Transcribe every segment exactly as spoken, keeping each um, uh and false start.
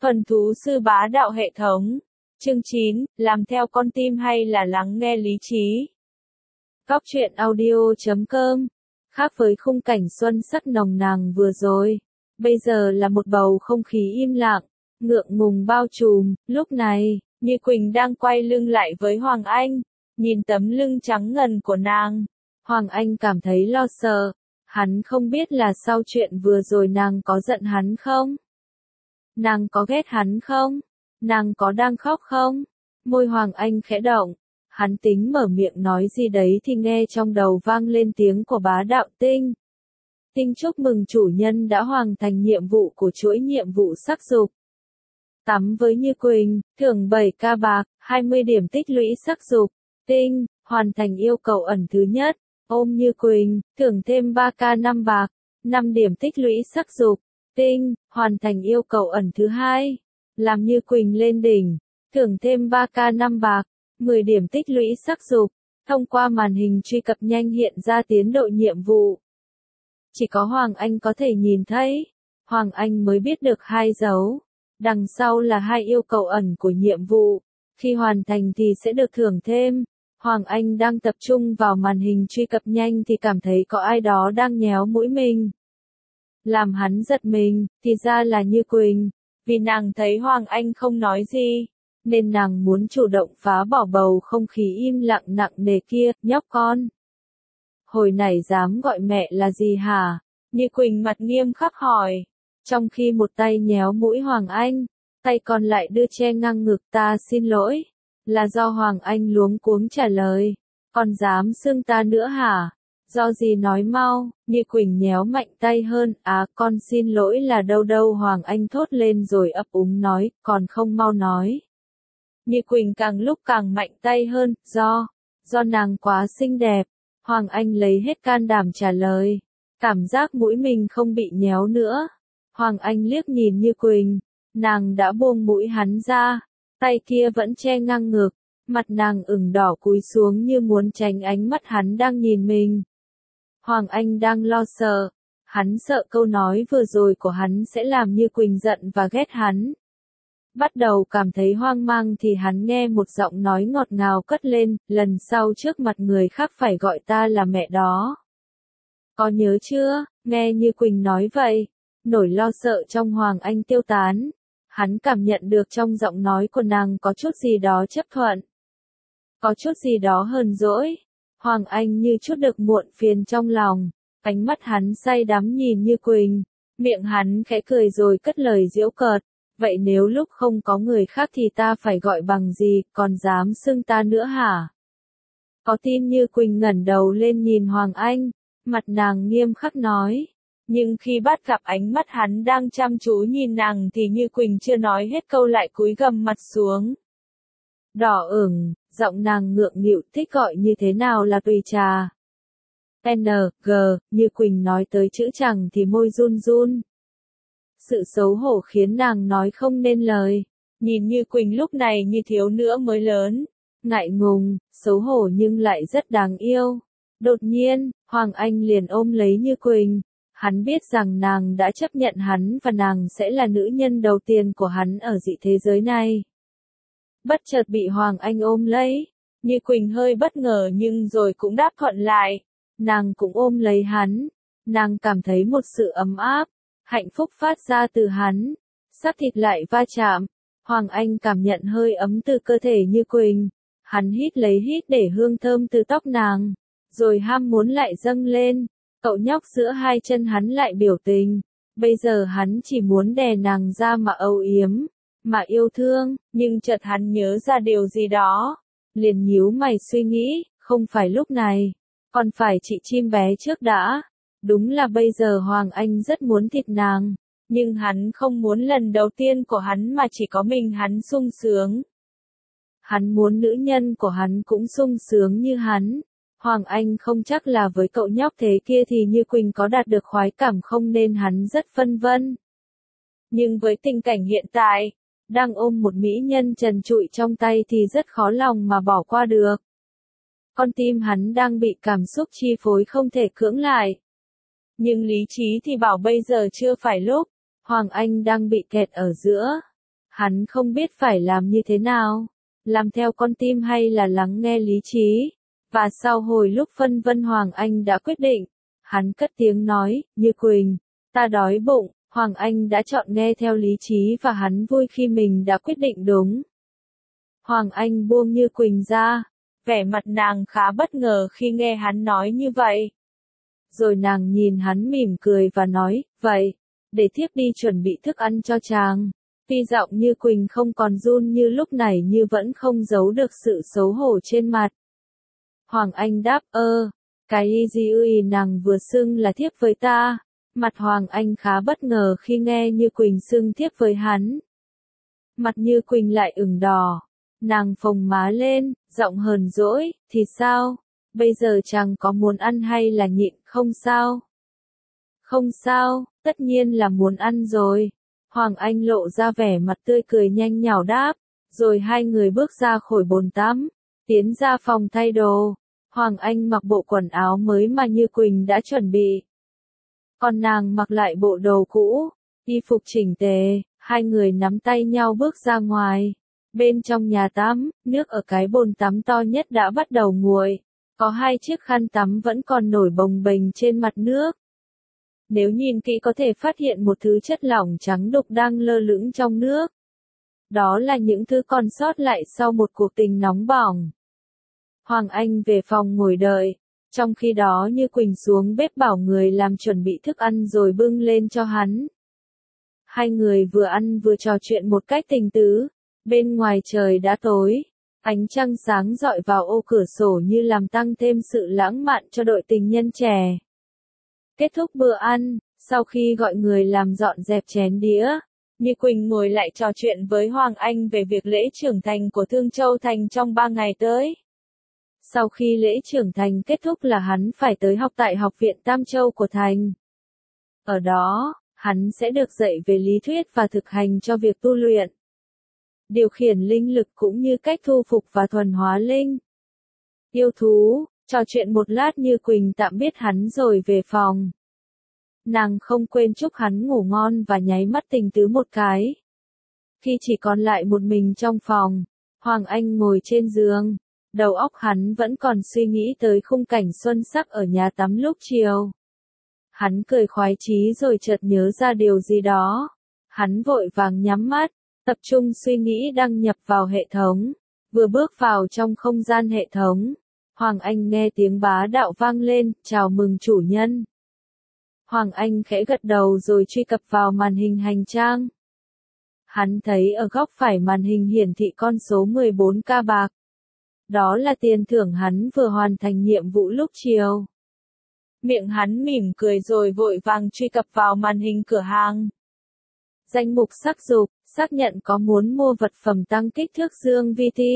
Thuần thú sư bá đạo hệ thống. Chương chín, làm theo con tim hay là lắng nghe lý trí? Góc truyện audio chấm com. Khác với khung cảnh xuân sắc nồng nàn vừa rồi, bây giờ là một bầu không khí im lặng, ngượng ngùng bao trùm. Lúc này, Như Quỳnh đang quay lưng lại với Hoàng Anh, nhìn tấm lưng trắng ngần của nàng. Hoàng Anh cảm thấy lo sợ, hắn không biết là sau chuyện vừa rồi nàng có giận hắn không? Nàng có ghét hắn không? Nàng có đang khóc không? Môi Hoàng Anh khẽ động, hắn tính mở miệng nói gì đấy thì nghe trong đầu vang lên tiếng của bá đạo Tinh. Tinh chúc mừng chủ nhân đã hoàn thành nhiệm vụ của chuỗi nhiệm vụ sắc dục. Tắm với Như Quỳnh, thưởng bảy ca bạc, hai mươi điểm tích lũy sắc dục. Tinh, hoàn thành yêu cầu ẩn thứ nhất. Ôm Như Quỳnh, thưởng thêm ba ca năm bạc, năm điểm tích lũy sắc dục. Tinh, hoàn thành yêu cầu ẩn thứ hai. Làm Như Quỳnh lên đỉnh, thưởng thêm ba ca năm bạc, mười điểm tích lũy sắc dục. Thông qua màn hình truy cập nhanh hiện ra tiến độ nhiệm vụ. Chỉ có Hoàng Anh có thể nhìn thấy. Hoàng Anh mới biết được hai dấu. Đằng sau là hai yêu cầu ẩn của nhiệm vụ. Khi hoàn thành thì sẽ được thưởng thêm. Hoàng Anh đang tập trung vào màn hình truy cập nhanh thì cảm thấy có ai đó đang nhéo mũi mình. Làm hắn giật mình, thì ra là Như Quỳnh. Vì nàng thấy Hoàng Anh không nói gì, nên nàng muốn chủ động phá bỏ bầu không khí im lặng nặng nề kia. Nhóc con, hồi nãy dám gọi mẹ là gì hả? Như Quỳnh mặt nghiêm khắc hỏi, trong khi một tay nhéo mũi Hoàng Anh, tay còn lại đưa che ngang ngực. Ta xin lỗi. Là do Hoàng Anh luống cuống trả lời. Còn dám xưng ta nữa hả? Do gì nói mau? Như Quỳnh nhéo mạnh tay hơn. À, con xin lỗi là đâu đâu? Hoàng Anh thốt lên rồi ấp úng nói, còn không mau nói. Như Quỳnh càng lúc càng mạnh tay hơn. Do, do nàng quá xinh đẹp. Hoàng Anh lấy hết can đảm trả lời. Cảm giác mũi mình không bị nhéo nữa. Hoàng Anh liếc nhìn Như Quỳnh. Nàng đã buông mũi hắn ra. Tay kia vẫn che ngang ngực. Mặt nàng ửng đỏ cúi xuống như muốn tránh ánh mắt hắn đang nhìn mình. Hoàng Anh đang lo sợ. Hắn sợ câu nói vừa rồi của hắn sẽ làm Như Quỳnh giận và ghét hắn. Bắt đầu cảm thấy hoang mang thì hắn nghe một giọng nói ngọt ngào cất lên, lần sau trước mặt người khác phải gọi ta là mẹ đó. Có nhớ chưa? Nghe Như Quỳnh nói vậy, nỗi lo sợ trong Hoàng Anh tiêu tán. Hắn cảm nhận được trong giọng nói của nàng có chút gì đó chấp thuận. Có chút gì đó hờn dỗi. Hoàng Anh như chút được muộn phiền trong lòng. Ánh mắt hắn say đắm nhìn Như Quỳnh. Miệng hắn khẽ cười rồi cất lời giễu cợt. Vậy nếu lúc không có người khác thì ta phải gọi bằng gì, còn dám xưng ta nữa hả? Có tin? Như Quỳnh ngẩng đầu lên nhìn Hoàng Anh. Mặt nàng nghiêm khắc nói. Nhưng khi bắt gặp ánh mắt hắn đang chăm chú nhìn nàng thì Như Quỳnh chưa nói hết câu lại cúi gằm mặt xuống. Đỏ ửng, giọng nàng ngượng nghịu, thích gọi như thế nào là tùy trà. N, G, Như Quỳnh nói tới chữ chẳng thì môi run run. Sự xấu hổ khiến nàng nói không nên lời. Nhìn Như Quỳnh lúc này như thiếu nữ mới lớn. Ngại ngùng, xấu hổ nhưng lại rất đáng yêu. Đột nhiên, Hoàng Anh liền ôm lấy Như Quỳnh. Hắn biết rằng nàng đã chấp nhận hắn và nàng sẽ là nữ nhân đầu tiên của hắn ở dị thế giới này. Bất chợt bị Hoàng Anh ôm lấy. Như Quỳnh hơi bất ngờ nhưng rồi cũng đáp thuận lại. Nàng cũng ôm lấy hắn. Nàng cảm thấy một sự ấm áp, hạnh phúc phát ra từ hắn. Xác thịt lại va chạm. Hoàng Anh cảm nhận hơi ấm từ cơ thể Như Quỳnh. Hắn hít lấy hít để hương thơm từ tóc nàng. Rồi ham muốn lại dâng lên. Cậu nhóc giữa hai chân hắn lại biểu tình. Bây giờ hắn chỉ muốn đè nàng ra mà âu yếm, mà yêu thương, nhưng chợt hắn nhớ ra điều gì đó. Liền nhíu mày suy nghĩ, không phải lúc này, còn phải chị chim bé trước đã. Đúng là bây giờ Hoàng Anh rất muốn thịt nàng, nhưng hắn không muốn lần đầu tiên của hắn mà chỉ có mình hắn sung sướng. Hắn muốn nữ nhân của hắn cũng sung sướng như hắn. Hoàng Anh không chắc là với cậu nhóc thế kia thì Như Quỳnh có đạt được khoái cảm không nên hắn rất phân vân. Nhưng với tình cảnh hiện tại, đang ôm một mỹ nhân trần trụi trong tay thì rất khó lòng mà bỏ qua được. Con tim hắn đang bị cảm xúc chi phối không thể cưỡng lại. Nhưng lý trí thì bảo bây giờ chưa phải lúc. Hoàng Anh đang bị kẹt ở giữa. Hắn không biết phải làm như thế nào, làm theo con tim hay là lắng nghe lý trí. Và sau hồi lúc phân vân Hoàng Anh đã quyết định, hắn cất tiếng nói, Như Quỳnh, ta đói bụng. Hoàng Anh đã chọn nghe theo lý trí và hắn vui khi mình đã quyết định đúng. Hoàng Anh buông Như Quỳnh ra, vẻ mặt nàng khá bất ngờ khi nghe hắn nói như vậy. Rồi nàng nhìn hắn mỉm cười và nói, vậy, để thiếp đi chuẩn bị thức ăn cho chàng. Tuy giọng Như Quỳnh không còn run như lúc này nhưng vẫn không giấu được sự xấu hổ trên mặt. Hoàng Anh đáp, ơ, cái gì ơi, nàng vừa xưng là thiếp với ta. Mặt Hoàng Anh khá bất ngờ khi nghe Như Quỳnh xưng thiếp với hắn. Mặt Như Quỳnh lại ửng đỏ. Nàng phồng má lên, giọng hờn dỗi, thì sao? Bây giờ chàng có muốn ăn hay là nhịn, không sao? Không sao, tất nhiên là muốn ăn rồi. Hoàng Anh lộ ra vẻ mặt tươi cười nhanh nhảu đáp, rồi hai người bước ra khỏi bồn tắm, tiến ra phòng thay đồ. Hoàng Anh mặc bộ quần áo mới mà Như Quỳnh đã chuẩn bị. Còn nàng mặc lại bộ đồ cũ, y phục chỉnh tề, hai người nắm tay nhau bước ra ngoài. Bên trong nhà tắm, nước ở cái bồn tắm to nhất đã bắt đầu nguội. Có hai chiếc khăn tắm vẫn còn nổi bồng bềnh trên mặt nước. Nếu nhìn kỹ có thể phát hiện một thứ chất lỏng trắng đục đang lơ lửng trong nước. Đó là những thứ còn sót lại sau một cuộc tình nóng bỏng. Hoàng Anh về phòng ngồi đợi. Trong khi đó Như Quỳnh xuống bếp bảo người làm chuẩn bị thức ăn rồi bưng lên cho hắn. Hai người vừa ăn vừa trò chuyện một cách tình tứ. Bên ngoài trời đã tối. Ánh trăng sáng rọi vào ô cửa sổ như làm tăng thêm sự lãng mạn cho đội tình nhân trẻ. Kết thúc bữa ăn, sau khi gọi người làm dọn dẹp chén đĩa, Như Quỳnh ngồi lại trò chuyện với Hoàng Anh về việc lễ trưởng thành của Thương Châu Thành trong ba ngày tới. Sau khi lễ trưởng thành kết thúc là hắn phải tới học tại Học viện Tam Châu của Thành. Ở đó, hắn sẽ được dạy về lý thuyết và thực hành cho việc tu luyện. Điều khiển linh lực cũng như cách thu phục và thuần hóa linh. Yêu thú, trò chuyện một lát Như Quỳnh tạm biệt hắn rồi về phòng. Nàng không quên chúc hắn ngủ ngon và nháy mắt tình tứ một cái. Khi chỉ còn lại một mình trong phòng, Hoàng Anh ngồi trên giường. Đầu óc hắn vẫn còn suy nghĩ tới khung cảnh xuân sắc ở nhà tắm lúc chiều. Hắn cười khoái chí rồi chợt nhớ ra điều gì đó. Hắn vội vàng nhắm mắt, tập trung suy nghĩ đăng nhập vào hệ thống. Vừa bước vào trong không gian hệ thống, Hoàng Anh nghe tiếng bá đạo vang lên, chào mừng chủ nhân. Hoàng Anh khẽ gật đầu rồi truy cập vào màn hình hành trang. Hắn thấy ở góc phải màn hình hiển thị con số mười bốn k bạc. Đó là tiền thưởng hắn vừa hoàn thành nhiệm vụ lúc chiều. Miệng hắn mỉm cười rồi vội vàng truy cập vào màn hình cửa hàng. Danh mục sắc dục, xác nhận có muốn mua vật phẩm tăng kích thước dương vê tê.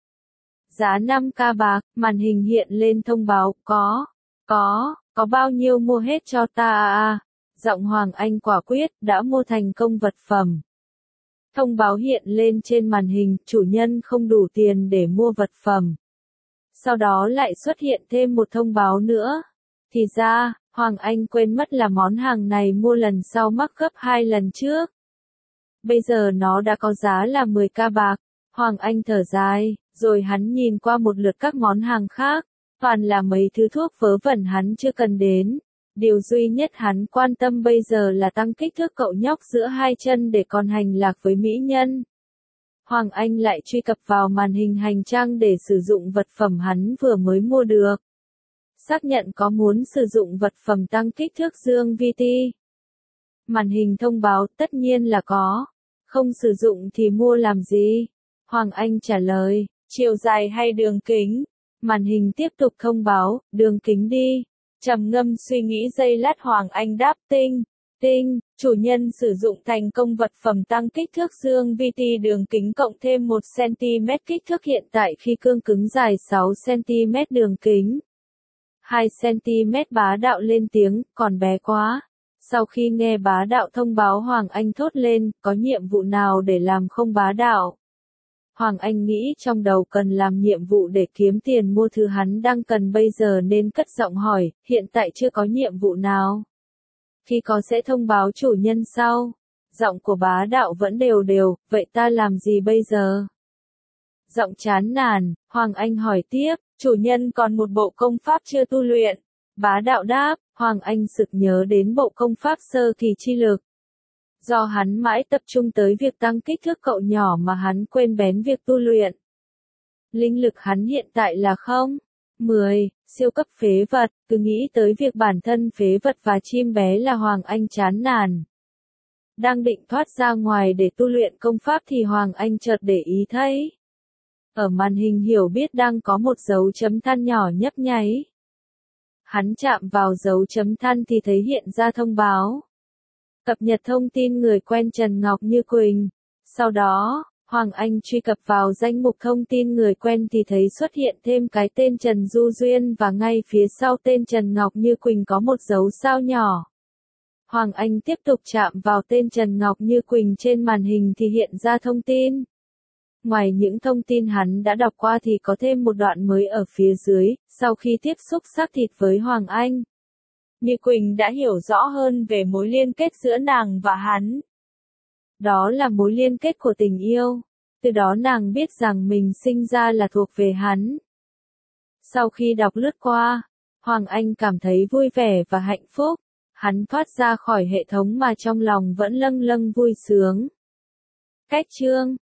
Giá năm k bạc, màn hình hiện lên thông báo, có, có, có bao nhiêu mua hết cho ta à? Giọng Hoàng Anh quả quyết, đã mua thành công vật phẩm. Thông báo hiện lên trên màn hình, chủ nhân không đủ tiền để mua vật phẩm. Sau đó lại xuất hiện thêm một thông báo nữa. Thì ra, Hoàng Anh quên mất là món hàng này mua lần sau mắc gấp hai lần trước. Bây giờ nó đã có giá là mười k bạc. Hoàng Anh thở dài, rồi hắn nhìn qua một lượt các món hàng khác. Toàn là mấy thứ thuốc vớ vẩn hắn chưa cần đến. Điều duy nhất hắn quan tâm bây giờ là tăng kích thước cậu nhóc giữa hai chân để còn hành lạc với mỹ nhân. Hoàng Anh lại truy cập vào màn hình hành trang để sử dụng vật phẩm hắn vừa mới mua được. Xác nhận có muốn sử dụng vật phẩm tăng kích thước dương vê tê. Màn hình thông báo tất nhiên là có. Không sử dụng thì mua làm gì? Hoàng Anh trả lời, chiều dài hay đường kính? Màn hình tiếp tục thông báo, đường kính đi. Trầm ngâm suy nghĩ giây lát Hoàng Anh đáp tinh, tinh, chủ nhân sử dụng thành công vật phẩm tăng kích thước dương vê tê đường kính cộng thêm một xăng ti mét kích thước hiện tại khi cương cứng dài sáu xăng ti mét đường kính. hai xăng ti mét bá đạo lên tiếng, còn bé quá. Sau khi nghe bá đạo thông báo Hoàng Anh thốt lên, có nhiệm vụ nào để làm không bá đạo? Hoàng Anh nghĩ trong đầu cần làm nhiệm vụ để kiếm tiền mua thứ hắn đang cần bây giờ nên cất giọng hỏi, hiện tại chưa có nhiệm vụ nào. Khi có sẽ thông báo chủ nhân sau. Giọng của bá đạo vẫn đều đều, vậy ta làm gì bây giờ? Giọng chán nản, Hoàng Anh hỏi tiếp, chủ nhân còn một bộ công pháp chưa tu luyện. Bá đạo đáp, Hoàng Anh sực nhớ đến bộ công pháp sơ kỳ chi lực. Do hắn mãi tập trung tới việc tăng kích thước cậu nhỏ mà hắn quên bén việc tu luyện. Linh lực hắn hiện tại là không. mười, siêu cấp phế vật, cứ nghĩ tới việc bản thân phế vật và chim bé là Hoàng Anh chán nản. Đang định thoát ra ngoài để tu luyện công pháp thì Hoàng Anh chợt để ý thấy. Ở màn hình hiểu biết đang có một dấu chấm than nhỏ nhấp nháy. Hắn chạm vào dấu chấm than thì thấy hiện ra thông báo. Cập nhật thông tin người quen Trần Ngọc Như Quỳnh. Sau đó, Hoàng Anh truy cập vào danh mục thông tin người quen thì thấy xuất hiện thêm cái tên Trần Du Duyên và ngay phía sau tên Trần Ngọc Như Quỳnh có một dấu sao nhỏ. Hoàng Anh tiếp tục chạm vào tên Trần Ngọc Như Quỳnh trên màn hình thì hiện ra thông tin. Ngoài những thông tin hắn đã đọc qua thì có thêm một đoạn mới ở phía dưới, sau khi tiếp xúc xác thịt với Hoàng Anh. Như Quỳnh đã hiểu rõ hơn về mối liên kết giữa nàng và hắn. Đó là mối liên kết của tình yêu. Từ đó nàng biết rằng mình sinh ra là thuộc về hắn. Sau khi đọc lướt qua, Hoàng Anh cảm thấy vui vẻ và hạnh phúc. Hắn thoát ra khỏi hệ thống mà trong lòng vẫn lâng lâng vui sướng. Cách chương